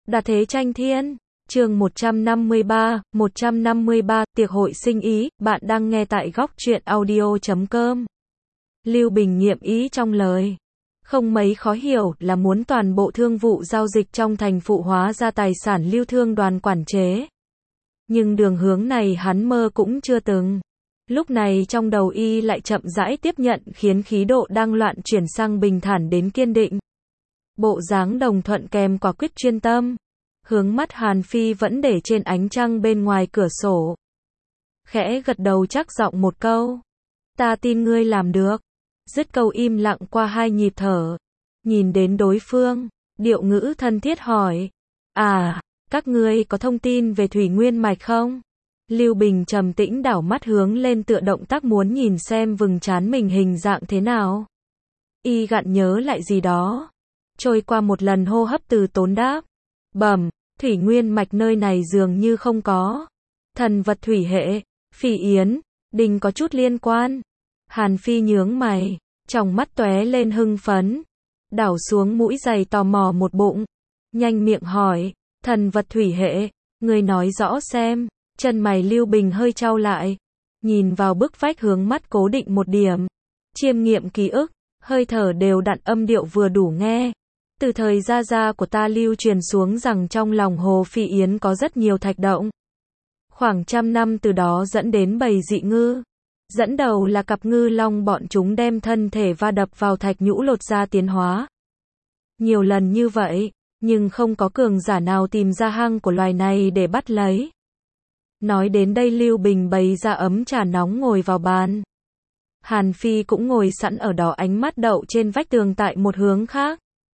Đa thế tranh thiên. Chương 153, tiệc hội sinh ý, bạn đang nghe tại góc truyện audio.com. Lưu Bình nghiệm ý trong lời. Không mấy khó hiểu là muốn toàn bộ thương vụ giao dịch trong thành phụ hóa ra tài sản lưu thương đoàn quản chế. Nhưng đường hướng này hắn mơ cũng chưa từng. Lúc này trong đầu y lại chậm rãi tiếp nhận khiến khí độ đang loạn chuyển sang bình thản đến kiên định. Bộ dáng đồng thuận kèm quả quyết chuyên tâm. Hướng mắt Hàn Phi vẫn để trên ánh trăng bên ngoài cửa sổ. Khẽ gật đầu chắc giọng một câu. Ta tin ngươi làm được. Dứt câu im lặng qua 2 nhịp thở. Nhìn đến đối phương, điệu ngữ thân thiết hỏi. À, các ngươi có thông tin về Thủy Nguyên Mạch không? Lưu Bình trầm tĩnh đảo mắt hướng lên tựa động tác muốn nhìn xem vừng trán mình hình dạng thế nào. Y gạn nhớ lại gì đó. Trôi qua một lần hô hấp từ tốn đáp. Bẩm, Thủy Nguyên Mạch nơi này dường như không có. Thần vật thủy hệ, Phỉ Yến, Đình có chút liên quan. Hàn Phi nhướng mày, trong mắt tóe lên hưng phấn. Đảo xuống mũi giày tò mò một bụng. Nhanh miệng hỏi, thần vật thủy hệ, người nói rõ xem. Chân mày Lưu Bình hơi chau lại. Nhìn vào bức vách hướng mắt cố định một điểm. Chiêm nghiệm ký ức, hơi thở đều đặn âm điệu vừa đủ nghe. Từ thời gia gia của ta lưu truyền xuống rằng trong lòng hồ Phỉ Yến có rất nhiều thạch động. Khoảng 100 năm từ đó dẫn đến bầy dị ngư. Dẫn đầu là cặp ngư long bọn chúng đem thân thể va đập vào thạch nhũ lột ra tiến hóa. Nhiều lần như vậy, nhưng không có cường giả nào tìm ra hang của loài này để bắt lấy. Nói đến đây Lưu Bình bày ra ấm trà nóng ngồi vào bàn. Hàn Phi cũng ngồi sẵn ở đó ánh mắt đậu trên vách tường tại một hướng khác.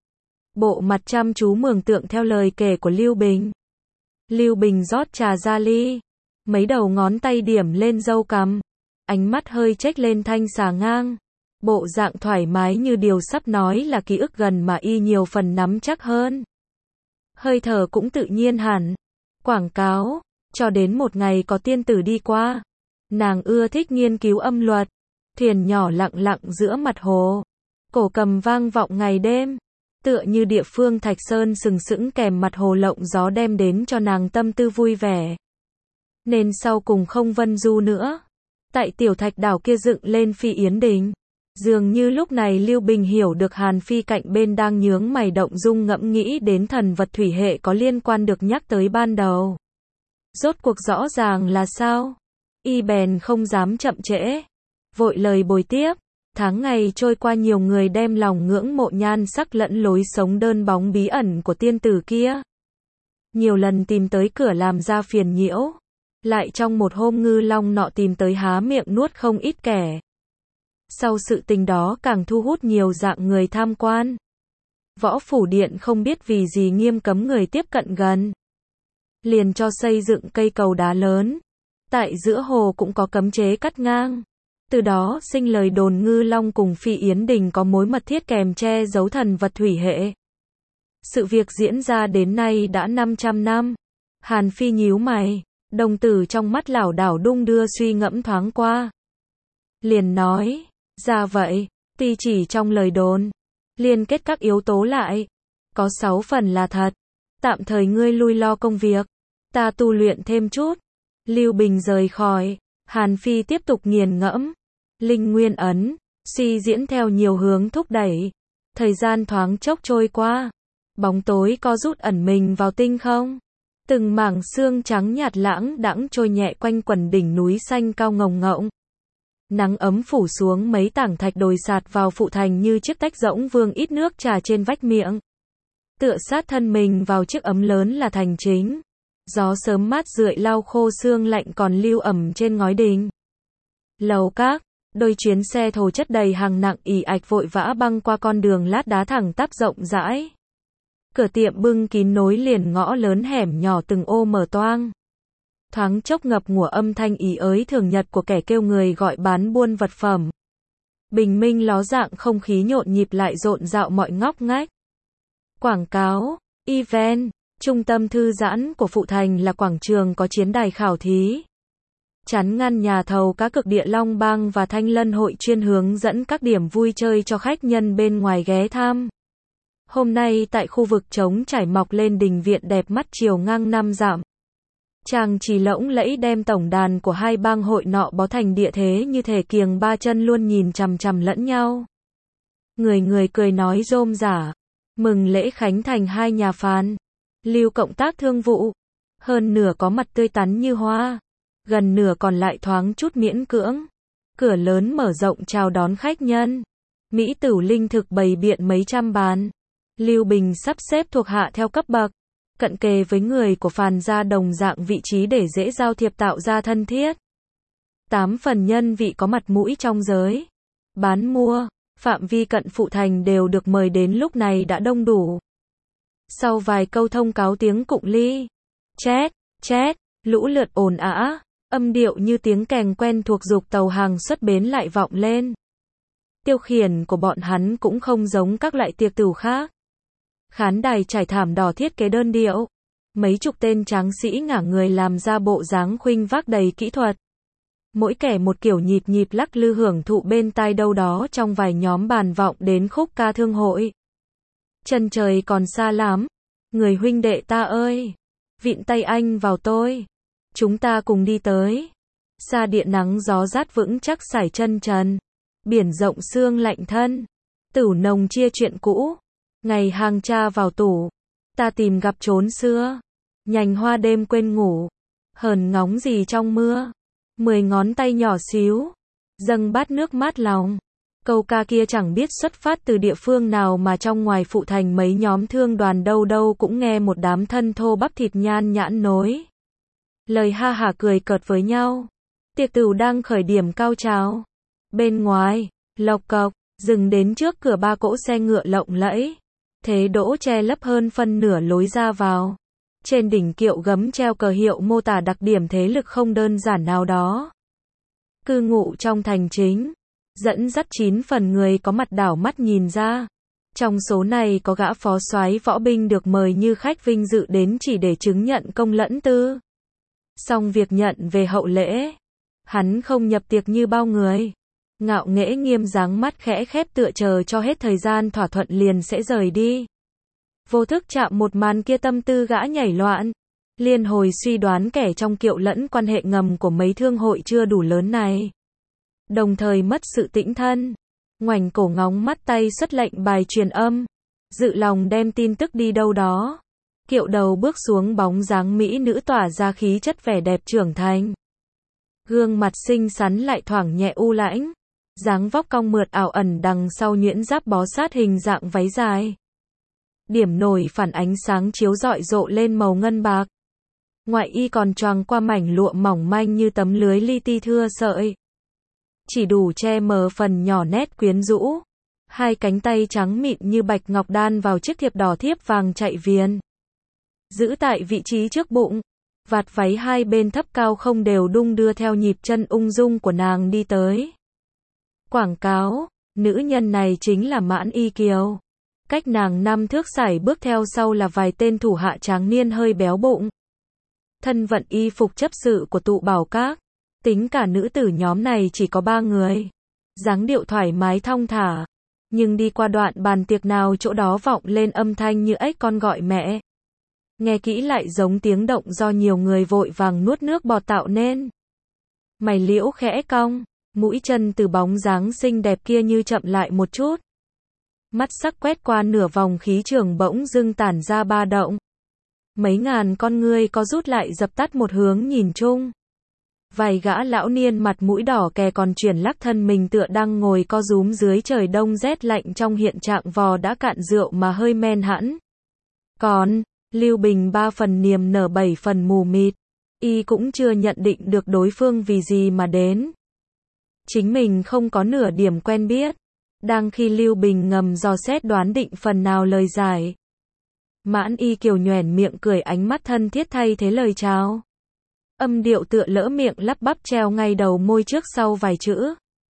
Bộ mặt chăm chú mường tượng theo lời kể của Lưu Bình. Lưu Bình rót trà ra ly. Mấy đầu ngón tay điểm lên râu cằm. Ánh mắt hơi chếch lên thanh xà ngang. Bộ dạng thoải mái như điều sắp nói là ký ức gần mà y nhiều phần nắm chắc hơn. Hơi thở cũng tự nhiên hẳn. Quảng cáo. Cho đến một ngày có tiên tử đi qua. Nàng ưa thích nghiên cứu âm luật. Thuyền nhỏ lặng lặng giữa mặt hồ. Cổ cầm vang vọng ngày đêm. Tựa như địa phương Thạch Sơn sừng sững kèm mặt hồ lộng gió đem đến cho nàng tâm tư vui vẻ. Nên sau cùng không vân du nữa. Tại tiểu thạch đảo kia dựng lên Phỉ Yến Đình. Dường như lúc này Lưu Bình hiểu được Hàn Phi cạnh bên đang nhướng mày động dung ngẫm nghĩ đến thần vật thủy hệ có liên quan được nhắc tới ban đầu. Rốt cuộc rõ ràng là sao? Y bèn không dám chậm trễ. Vội lời bồi tiếp. Tháng ngày trôi qua nhiều người đem lòng ngưỡng mộ nhan sắc lẫn lối sống đơn bóng bí ẩn của tiên tử kia. Nhiều lần tìm tới cửa làm ra phiền nhiễu. Lại trong một hôm ngư long nọ tìm tới há miệng nuốt không ít kẻ. Sau sự tình đó càng thu hút nhiều dạng người tham quan. Võ Phủ Điện không biết vì gì nghiêm cấm người tiếp cận gần. Liền cho xây dựng cây cầu đá lớn. Tại giữa hồ cũng có cấm chế cắt ngang. Từ đó sinh lời đồn ngư long cùng Phỉ Yến Đình có mối mật thiết kèm che giấu thần vật thủy hệ. Sự việc diễn ra đến nay đã 500 năm. Hàn Phi nhíu mày, đồng tử trong mắt lảo đảo đung đưa suy ngẫm thoáng qua. Liền nói, ra vậy, tuy chỉ trong lời đồn, liên kết các yếu tố lại, có 6 phần là thật. Tạm thời ngươi lui lo công việc, ta tu luyện thêm chút. Lưu Bình rời khỏi. Hàn Phi tiếp tục nghiền ngẫm. Linh Nguyên ấn, suy diễn theo nhiều hướng thúc đẩy. Thời gian thoáng chốc trôi qua. Bóng tối co rút ẩn mình vào tinh không. Từng mảng sương trắng nhạt lãng đãng trôi nhẹ quanh quần đỉnh núi xanh cao ngồng ngộng. Nắng ấm phủ xuống mấy tảng thạch đồi sạt vào phụ thành như chiếc tách rỗng vương ít nước trà trên vách miệng. Tựa sát thân mình vào chiếc ấm lớn là thành chính. Gió sớm mát rượi lau khô sương lạnh còn lưu ẩm trên ngói đình. Lầu các, đôi chuyến xe thồ chất đầy hàng nặng ì ạch vội vã băng qua con đường lát đá thẳng tắp rộng rãi. Cửa tiệm bưng kín nối liền ngõ lớn hẻm nhỏ từng ô mở toang. Thoáng chốc ngập ngủa âm thanh ý ới thường nhật của kẻ kêu người gọi bán buôn vật phẩm. Bình minh ló dạng không khí nhộn nhịp lại rộn rạo mọi ngóc ngách. Quảng cáo, event. Trung tâm thư giãn của phụ thành là quảng trường có chiến đài khảo thí. Chắn ngăn nhà thầu cá cược Địa Long Bang và Thanh Lân Hội chuyên hướng dẫn các điểm vui chơi cho khách nhân bên ngoài ghé thăm. Hôm nay tại khu vực trống trải mọc lên đình viện đẹp mắt chiều ngang 5 dặm. Chàng chỉ lỗng lẫy đem tổng đàn của hai bang hội nọ bó thành địa thế như thể kiềng ba chân luôn nhìn chằm chằm lẫn nhau. Người người cười nói rôm rả, mừng lễ khánh thành hai nhà Phan, Lưu cộng tác thương vụ. Hơn nửa có mặt tươi tắn như hoa, gần nửa còn lại thoáng chút miễn cưỡng. Cửa lớn mở rộng chào đón khách nhân. Mỹ tửu linh thực bày biện mấy trăm bàn. Lưu Bình sắp xếp thuộc hạ theo cấp bậc, cận kề với người của Phan gia đồng dạng vị trí để dễ giao thiệp tạo ra thân thiết. 8 phần nhân vị có mặt mũi trong giới bán mua, phạm vi cận phụ thành đều được mời đến lúc này đã đông đủ. Sau vài câu thông cáo tiếng cụng ly, chét, chét, lũ lượt ồn ào, âm điệu như tiếng kèn quen thuộc giục tàu hàng xuất bến lại vọng lên. Tiêu khiển của bọn hắn cũng không giống các loại tiệc tửu khác. Khán đài trải thảm đỏ thiết kế đơn điệu. Mấy chục tên tráng sĩ ngả người làm ra bộ dáng khunh vác đầy kỹ thuật. Mỗi kẻ một kiểu nhịp nhịp lắc lư hưởng thụ bên tai đâu đó trong vài nhóm bàn vọng đến khúc ca thương hội. Chân trời còn xa lắm. Người huynh đệ ta ơi! Vịn tay anh vào tôi. Chúng ta cùng đi tới. Xa điện nắng gió rát vững chắc sải chân trần. Biển rộng sương lạnh thân. Tửu nồng chia chuyện cũ. Ngày hàng cha vào tủ. Ta tìm gặp trốn xưa. Nhành hoa đêm quên ngủ. Hờn ngóng gì trong mưa. 10 ngón tay nhỏ xíu. Dâng bát nước mát lòng. Câu ca kia chẳng biết xuất phát từ địa phương nào mà trong ngoài phụ thành mấy nhóm thương đoàn đâu đâu cũng nghe một đám thân thô bắp thịt nhan nhãn nối. Lời ha hả cười cợt với nhau. Tiệc tửu đang khởi điểm cao trào. Bên ngoài, lộc cộc, dừng đến trước cửa 3 cỗ xe ngựa lộng lẫy. Thế đỗ che lấp hơn phân nửa lối ra vào. Trên đỉnh kiệu gấm treo cờ hiệu mô tả đặc điểm thế lực không đơn giản nào đó. Cư ngụ trong thành chính, dẫn dắt 9 phần người có mặt đảo mắt nhìn ra. Trong số này có gã phó soái võ binh được mời như khách vinh dự đến chỉ để chứng nhận công lẫn tư. Xong việc nhận về hậu lễ, hắn không nhập tiệc như bao người. Ngạo nghễ nghiêm dáng mắt khẽ khép tựa chờ cho hết thời gian thỏa thuận liền sẽ rời đi. Vô thức chạm một màn kia tâm tư gã nhảy loạn. Liên hồi suy đoán kẻ trong kiệu lẫn quan hệ ngầm của mấy thương hội chưa đủ lớn này. Đồng thời mất sự tĩnh thân. Ngoảnh cổ ngóng mắt tay xuất lệnh bài truyền âm. Dự lòng đem tin tức đi đâu đó. Kiệu đầu bước xuống bóng dáng mỹ nữ tỏa ra khí chất vẻ đẹp trưởng thành. Gương mặt xinh xắn lại thoảng nhẹ u lãnh. Dáng vóc cong mượt ảo ẩn đằng sau nhuyễn giáp bó sát hình dạng váy dài. Điểm nổi phản ánh sáng chiếu rọi rộ lên màu ngân bạc. Ngoại y còn choàng qua mảnh lụa mỏng manh như tấm lưới li ti thưa sợi. Chỉ đủ che mờ phần nhỏ nét quyến rũ. Hai cánh tay trắng mịn như bạch ngọc đan vào chiếc thiệp đỏ thiếp vàng chạy viền. Giữ tại vị trí trước bụng. Vạt váy hai bên thấp cao không đều đung đưa theo nhịp chân ung dung của nàng đi tới. Quảng cáo, nữ nhân này chính là Mãn Y Kiều. Cách nàng 5 thước sải bước theo sau là vài tên thủ hạ tráng niên hơi béo bụng. Thân vận y phục chấp sự của tụ bảo các. Tính cả nữ tử nhóm này chỉ có 3 người. Dáng điệu thoải mái thong thả. Nhưng đi qua đoạn bàn tiệc nào chỗ đó vọng lên âm thanh như ếch con gọi mẹ. Nghe kỹ lại giống tiếng động do nhiều người vội vàng nuốt nước bọt tạo nên. Mày liễu khẽ cong. Mũi chân từ bóng dáng xinh đẹp kia như chậm lại một chút. Mắt sắc quét qua nửa vòng khí trường bỗng dưng tản ra ba động. Mấy ngàn con ngươi có rút lại dập tắt một hướng nhìn chung. Vài gã lão niên mặt mũi đỏ kè còn chuyển lắc thân mình tựa đang ngồi co rúm dưới trời đông rét lạnh trong hiện trạng vò đã cạn rượu mà hơi men hẵn. Còn, Lưu Bình 3 phần niềm nở 7 phần mù mịt. Y cũng chưa nhận định được đối phương vì gì mà đến. Chính mình không có nửa điểm quen biết. Đang khi Lưu Bình ngầm dò xét đoán định phần nào lời giải. Mãn Y Kiều nhoẻn miệng cười ánh mắt thân thiết thay thế lời chào. Âm điệu tựa lỡ miệng lắp bắp treo ngay đầu môi trước sau vài chữ.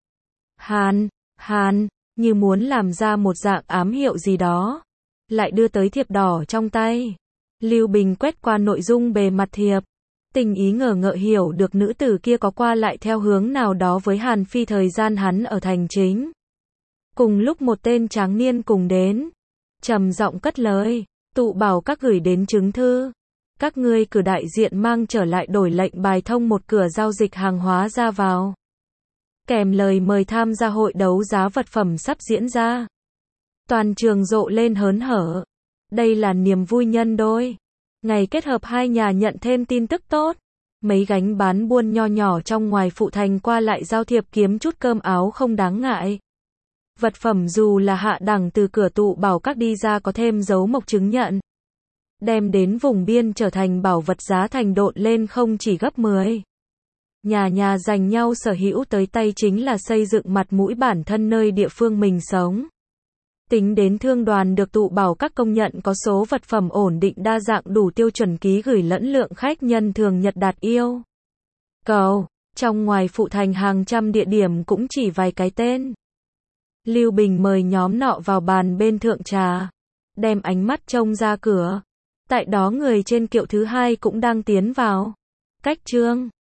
Hàn, Hàn, như muốn làm ra một dạng ám hiệu gì đó. Lại đưa tới thiệp đỏ trong tay. Lưu Bình quét qua nội dung bề mặt thiệp. Tình ý ngờ ngợ hiểu được nữ tử kia có qua lại theo hướng nào đó với Hàn Phi thời gian hắn ở thành chính. Cùng lúc một tên tráng niên cùng đến. trầm giọng cất lời, tụ bảo các gửi đến chứng thư. Các ngươi cử đại diện mang trở lại đổi lệnh bài thông một cửa giao dịch hàng hóa ra vào. Kèm lời mời tham gia hội đấu giá vật phẩm sắp diễn ra. Toàn trường rộ lên hớn hở. Đây là niềm vui nhân đôi. Ngày kết hợp hai nhà nhận thêm tin tức tốt. Mấy gánh bán buôn nho nhỏ trong ngoài phụ thành qua lại giao thiệp kiếm chút cơm áo không đáng ngại. Vật phẩm dù là hạ đẳng từ cửa tụ bảo các đi ra có thêm dấu mộc chứng nhận. Đem đến vùng biên trở thành bảo vật giá thành độn lên không chỉ gấp 10. Nhà nhà giành nhau sở hữu tới tay chính là xây dựng mặt mũi bản thân nơi địa phương mình sống. Tính đến thương đoàn được tụ bảo các công nhận có số vật phẩm ổn định đa dạng đủ tiêu chuẩn ký gửi lẫn lượng khách nhân thường nhật đạt yêu cầu. Trong ngoài phụ thành hàng trăm địa điểm cũng chỉ vài cái tên. Lưu Bình mời nhóm nọ vào bàn bên thượng trà. Đem ánh mắt trông ra cửa. Tại đó người trên kiệu thứ hai cũng đang tiến vào. Cách Trương